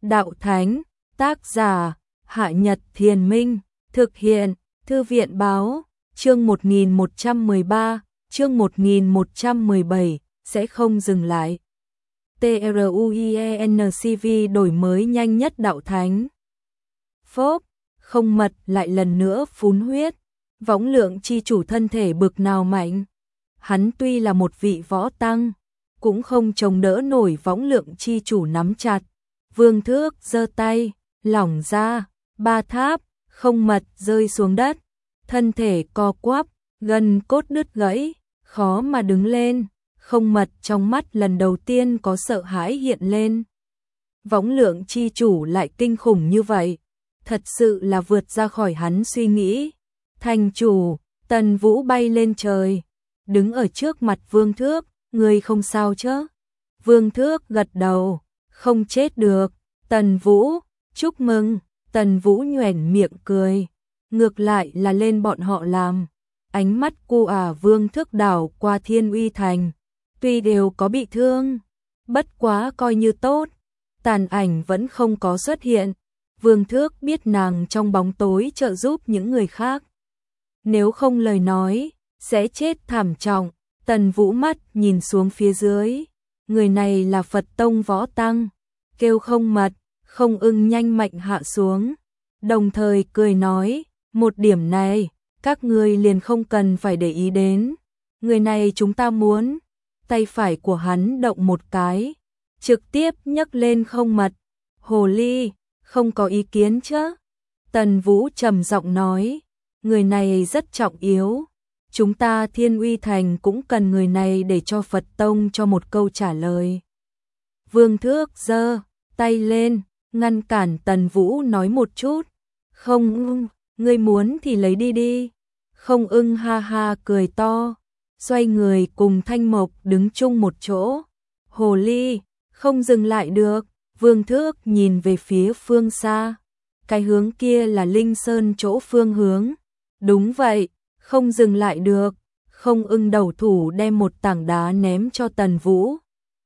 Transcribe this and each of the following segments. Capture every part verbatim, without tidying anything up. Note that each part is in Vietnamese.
Đạo Thánh, tác giả, Hạ Nhật Thiền Minh, thực hiện, Thư viện Báo, chương một nghìn một trăm mười ba, chương một nghìn một trăm mười bảy, sẽ không dừng lại. TRUIENCV đổi mới nhanh nhất Đạo Thánh. Phốp, không mật lại lần nữa phun huyết, Võng Lượng chi chủ thân thể bực nào mạnh. Hắn tuy là một vị võ tăng, cũng không chống đỡ nổi Võng Lượng chi chủ nắm chặt. Vương Thước giơ tay, lỏng ra, ba tháp, không mật rơi xuống đất, thân thể co quắp, gân cốt đứt gãy, khó mà đứng lên. Không mật trong mắt lần đầu tiên có sợ hãi hiện lên. Võng Lượng chi chủ lại kinh khủng như vậy, thật sự là vượt ra khỏi hắn suy nghĩ. Thành chủ, Tần Vũ bay lên trời, đứng ở trước mặt Vương Thước, người không sao chứ? Vương Thước gật đầu, không chết được. Tần Vũ, chúc mừng. Tần Vũ nhoẻn miệng cười, ngược lại là lên bọn họ làm. Ánh mắt cô à Vương Thước đảo qua Thiên Uy Thành, tuy đều có bị thương, bất quá coi như tốt. Tàn ảnh vẫn không có xuất hiện. Vương Thước biết nàng trong bóng tối trợ giúp những người khác, nếu không lời nói sẽ chết thảm trọng. Tần Vũ mắt nhìn xuống phía dưới, người này là Phật tông võ tăng, kêu Không Mật. Không Ưng nhanh mạnh hạ xuống, đồng thời cười nói, một điểm này các ngươi liền không cần phải để ý đến, người này chúng ta muốn. Tay phải của hắn động một cái, trực tiếp nhấc lên Không Mật. Hồ ly, không có ý kiến chứ? Tần Vũ trầm giọng nói, người này rất trọng yếu, chúng ta Thiên Uy Thành cũng cần người này để cho Phật tông cho một câu trả lời. Vương Thước giơ tay lên, ngăn cản Tần Vũ nói một chút. Không Ưng, ngươi muốn thì lấy đi đi. Không Ưng ha ha cười to, xoay người cùng Thanh Mộc đứng chung một chỗ. Hồ ly, không dừng lại được. Vương Thước nhìn về phía phương xa, cái hướng kia là Linh Sơn chỗ phương hướng. Đúng vậy, không dừng lại được. Không Ưng đầu thủ đem một tảng đá ném cho Tần Vũ.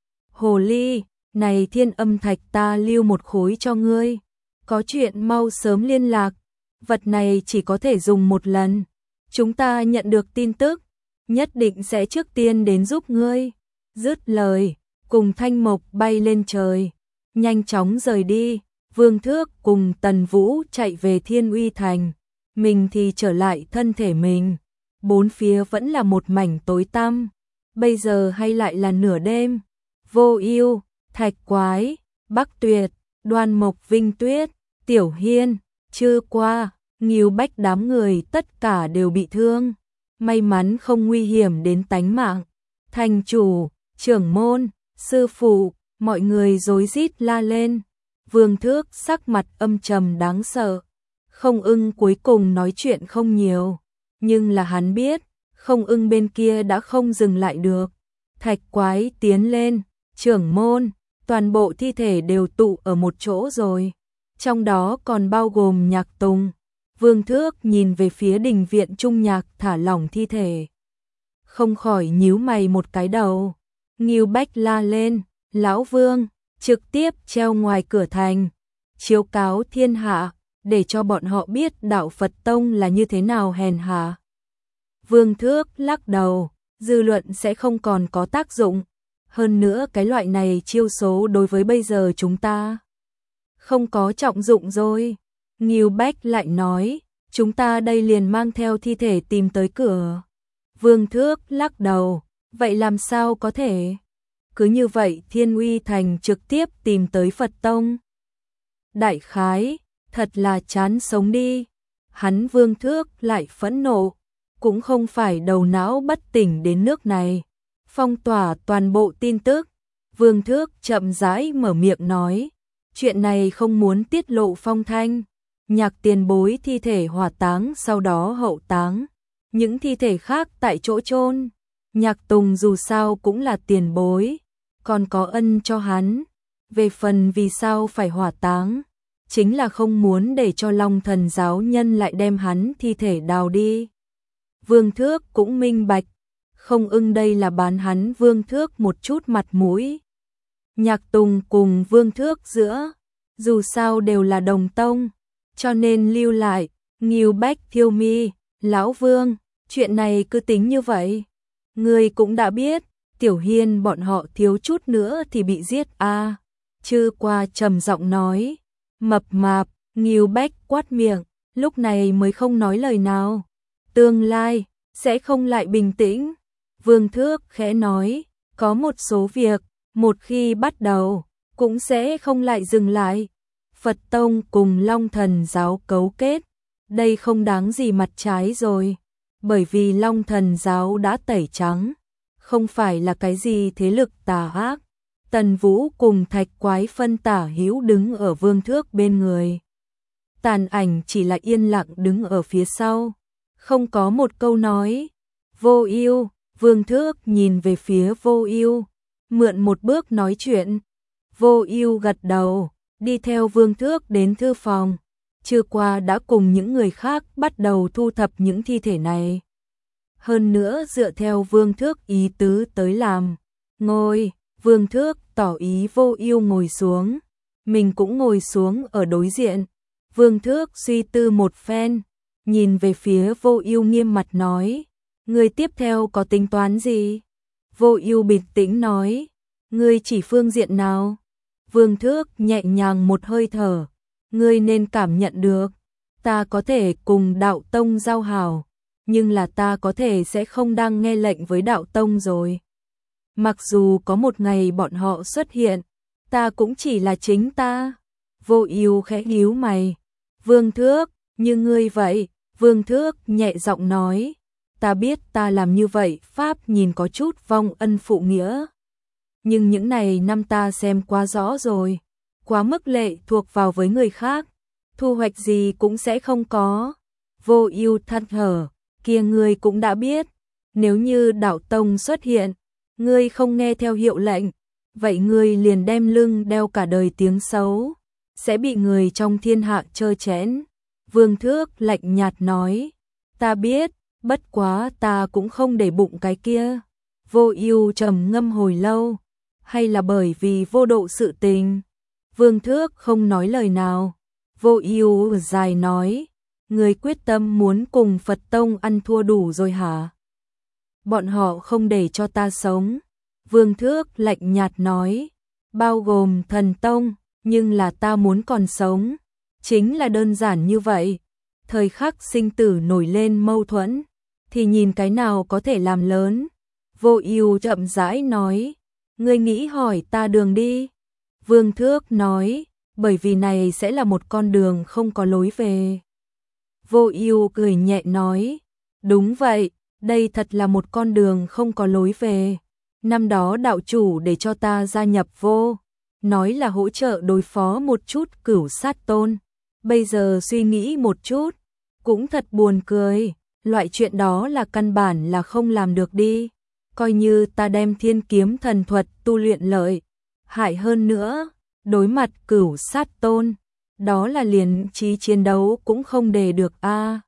Hồ ly, này Thiên Âm Thạch ta lưu một khối cho ngươi, có chuyện mau sớm liên lạc, vật này chỉ có thể dùng một lần, chúng ta nhận được tin tức, nhất định sẽ trước tiên đến giúp ngươi. Dứt lời, cùng Thanh Mộc bay lên trời, nhanh chóng rời đi. Vương Thước cùng Tần Vũ chạy về Thiên Uy Thành, mình thì trở lại thân thể mình. Bốn phía vẫn là một mảnh tối tăm, bây giờ hay lại là nửa đêm. Vô Ưu, Thạch Quái, Bắc Tuyệt, Đoan Mộc Vinh Tuyết, Tiểu Hiên, Trư Qua, Ngưu Bách đám người tất cả đều bị thương, may mắn không nguy hiểm đến tánh mạng. Thành chủ, trưởng môn, sư phụ, mọi người rối rít la lên. Vương Thước sắc mặt âm trầm đáng sợ. Không Ưng cuối cùng nói chuyện không nhiều, nhưng là hắn biết, Không Ưng bên kia đã không dừng lại được. Thạch Quái tiến lên, trưởng môn, toàn bộ thi thể đều tụ ở một chỗ rồi, trong đó còn bao gồm Nhạc Tùng. Vương Thước nhìn về phía đình viện Trung Nhạc thả lỏng thi thể, không khỏi nhíu mày một cái đầu. Ngưu Bách la lên, lão Vương, trực tiếp treo ngoài cửa thành, chiếu cáo thiên hạ, để cho bọn họ biết đạo Phật tông là như thế nào hèn hạ. Vương Thước lắc đầu, dư luận sẽ không còn có tác dụng. Hơn nữa cái loại này chiêu số đối với bây giờ chúng ta không có trọng dụng rồi. Ngưu Bách lại nói, chúng ta đây liền mang theo thi thể tìm tới cửa. Vương Thước lắc đầu, vậy làm sao có thể? Cứ như vậy Thiên Uy Thành trực tiếp tìm tới Phật tông. Đại khái, thật là chán sống đi. Hắn Vương Thước lại phẫn nộ, cũng không phải đầu não bất tỉnh đến nước này. Phong tỏa toàn bộ tin tức. Vương Thước chậm rãi mở miệng nói, chuyện này không muốn tiết lộ phong thanh. Nhạc tiền bối thi thể hỏa táng sau đó hậu táng, những thi thể khác tại chỗ chôn. Nhạc Tùng dù sao cũng là tiền bối, còn có ân cho hắn. Về phần vì sao phải hỏa táng, chính là không muốn để cho Long Thần giáo nhân lại đem hắn thi thể đào đi. Vương Thước cũng minh bạch, Không Ưng đây là bán hắn Vương Thước một chút mặt mũi. Nhạc Tùng cùng Vương Thước giữa dù sao đều là đồng tông, cho nên lưu lại, Ngưu Bách Thiêu Mi, lão Vương, chuyện này cứ tính như vậy. Ngươi cũng đã biết, Tiểu Hiên bọn họ thiếu chút nữa thì bị giết a. À. Chư Qua trầm giọng nói, mập mạp, Ngưu Bách quát miệng, lúc này mới không nói lời nào. Tương lai sẽ không lại bình tĩnh. Vương Thước khẽ nói, có một số việc, một khi bắt đầu, cũng sẽ không lại dừng lại. Phật Tông cùng Long Thần Giáo cấu kết, đây không đáng gì mặt trái rồi, bởi vì Long Thần Giáo đã tẩy trắng, không phải là cái gì thế lực tà ác. Tần Vũ cùng Thạch Quái phân tả hữu đứng ở Vương Thước bên người. Tàn Ảnh chỉ là yên lặng đứng ở phía sau, không có một câu nói. Vô Ưu, Vương Thước nhìn về phía Vô Ưu, mượn một bước nói chuyện. Vô Ưu gật đầu, đi theo Vương Thước đến thư phòng. Trưa qua đã cùng những người khác bắt đầu thu thập những thi thể này. Hơn nữa dựa theo Vương Thước ý tứ tới làm. Ngồi, Vương Thước tỏ ý Vô Ưu ngồi xuống, mình cũng ngồi xuống ở đối diện. Vương Thước suy tư một phen, nhìn về phía Vô Ưu nghiêm mặt nói, ngươi tiếp theo có tính toán gì? Vô Ưu bình tĩnh nói, ngươi chỉ phương diện nào? Vương Thước nhẹ nhàng một hơi thở, ngươi nên cảm nhận được, ta có thể cùng Đạo Tông giao hảo, nhưng là ta có thể sẽ không đang nghe lệnh với Đạo Tông rồi. Mặc dù có một ngày bọn họ xuất hiện, ta cũng chỉ là chính ta. Vô Ưu khẽ nhíu mày. Vương Thước, như ngươi vậy, Vương Thước nhẹ giọng nói, ta biết ta làm như vậy pháp nhìn có chút vong ân phụ nghĩa. Nhưng những này năm ta xem quá rõ rồi, quá mức lệ thuộc vào với người khác, thu hoạch gì cũng sẽ không có. Vô Ưu than thở, kia ngươi cũng đã biết, nếu như Đạo Tông xuất hiện, ngươi không nghe theo hiệu lệnh, vậy ngươi liền đem lưng đeo cả đời tiếng xấu, sẽ bị người trong thiên hạ chơ chẽn. Vương Thước lạnh nhạt nói, ta biết, bất quá ta cũng không để bụng cái kia. Vô Ưu trầm ngâm hồi lâu, hay là bởi vì vô độ sự tình? Vương Thước không nói lời nào. Vô Ưu dài nói, ngươi quyết tâm muốn cùng Phật Tông ăn thua đủ rồi hả? Bọn họ không để cho ta sống. Vương Thước lạnh nhạt nói, bao gồm Thần Tông, nhưng là ta muốn còn sống. Chính là đơn giản như vậy. Thời khắc sinh tử nổi lên mâu thuẫn, thì nhìn cái nào có thể làm lớn. Vô Ưu chậm rãi nói, ngươi nghĩ hỏi ta đường đi. Vương Thước nói, bởi vì này sẽ là một con đường không có lối về. Vô Ưu cười nhẹ nói, đúng vậy, đây thật là một con đường không có lối về. Năm đó đạo chủ để cho ta gia nhập vô, nói là hỗ trợ đối phó một chút Cửu Sát Tôn. Bây giờ suy nghĩ một chút, cũng thật buồn cười, loại chuyện đó là căn bản là không làm được đi. Coi như ta đem Thiên Kiếm thần thuật tu luyện lợi hại hơn nữa, đối mặt Cửu Sát Tôn, đó là liền trí chiến đấu cũng không để được a. À,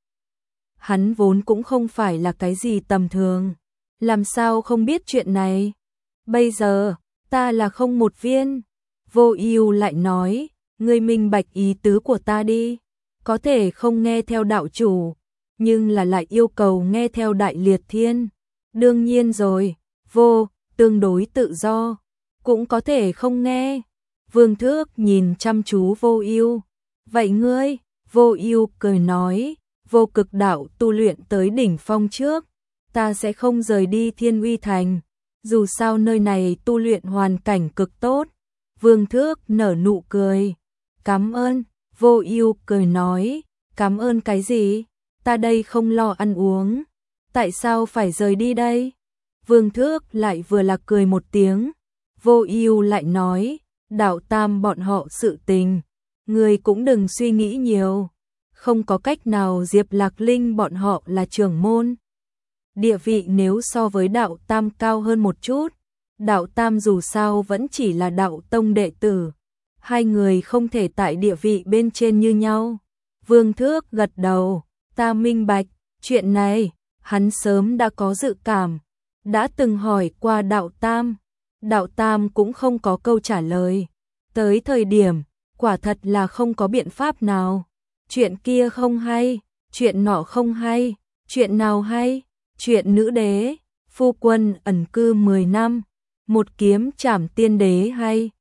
hắn vốn cũng không phải là cái gì tầm thường, làm sao không biết chuyện này? Bây giờ, ta là không một viên. Vô Ưu lại nói, ngươi minh bạch ý tứ của ta đi, có thể không nghe theo đạo chủ, nhưng là lại yêu cầu nghe theo Đại Liệt Thiên. Đương nhiên rồi, vô, tương đối tự do, cũng có thể không nghe. Vương Thước nhìn chăm chú Vô Ưu. Vậy ngươi? Vô Ưu cười nói, vô cực đạo tu luyện tới đỉnh phong trước, ta sẽ không rời đi Thiên Uy Thành, dù sao nơi này tu luyện hoàn cảnh cực tốt. Vương Thước nở nụ cười, cảm ơn. Vô Ưu cười nói, cảm ơn cái gì? Ta đây không lo ăn uống, tại sao phải rời đi đây? Vương Thước lại vừa là cười một tiếng. Vô Ưu lại nói, Đạo Tam bọn họ sự tình, ngươi cũng đừng suy nghĩ nhiều, không có cách nào. Diệp Lạc Linh bọn họ là trưởng môn, địa vị nếu so với Đạo Tam cao hơn một chút. Đạo Tam dù sao vẫn chỉ là Đạo Tông đệ tử, hai người không thể tại địa vị bên trên như nhau. Vương Thước gật đầu, ta minh bạch, chuyện này, hắn sớm đã có dự cảm, đã từng hỏi qua Đạo Tam, Đạo Tam cũng không có câu trả lời. Tới thời điểm, quả thật là không có biện pháp nào. Chuyện kia không hay, chuyện nọ không hay, chuyện nào hay? Chuyện nữ đế, phu quân ẩn cư mười năm, một kiếm trảm tiên đế hay,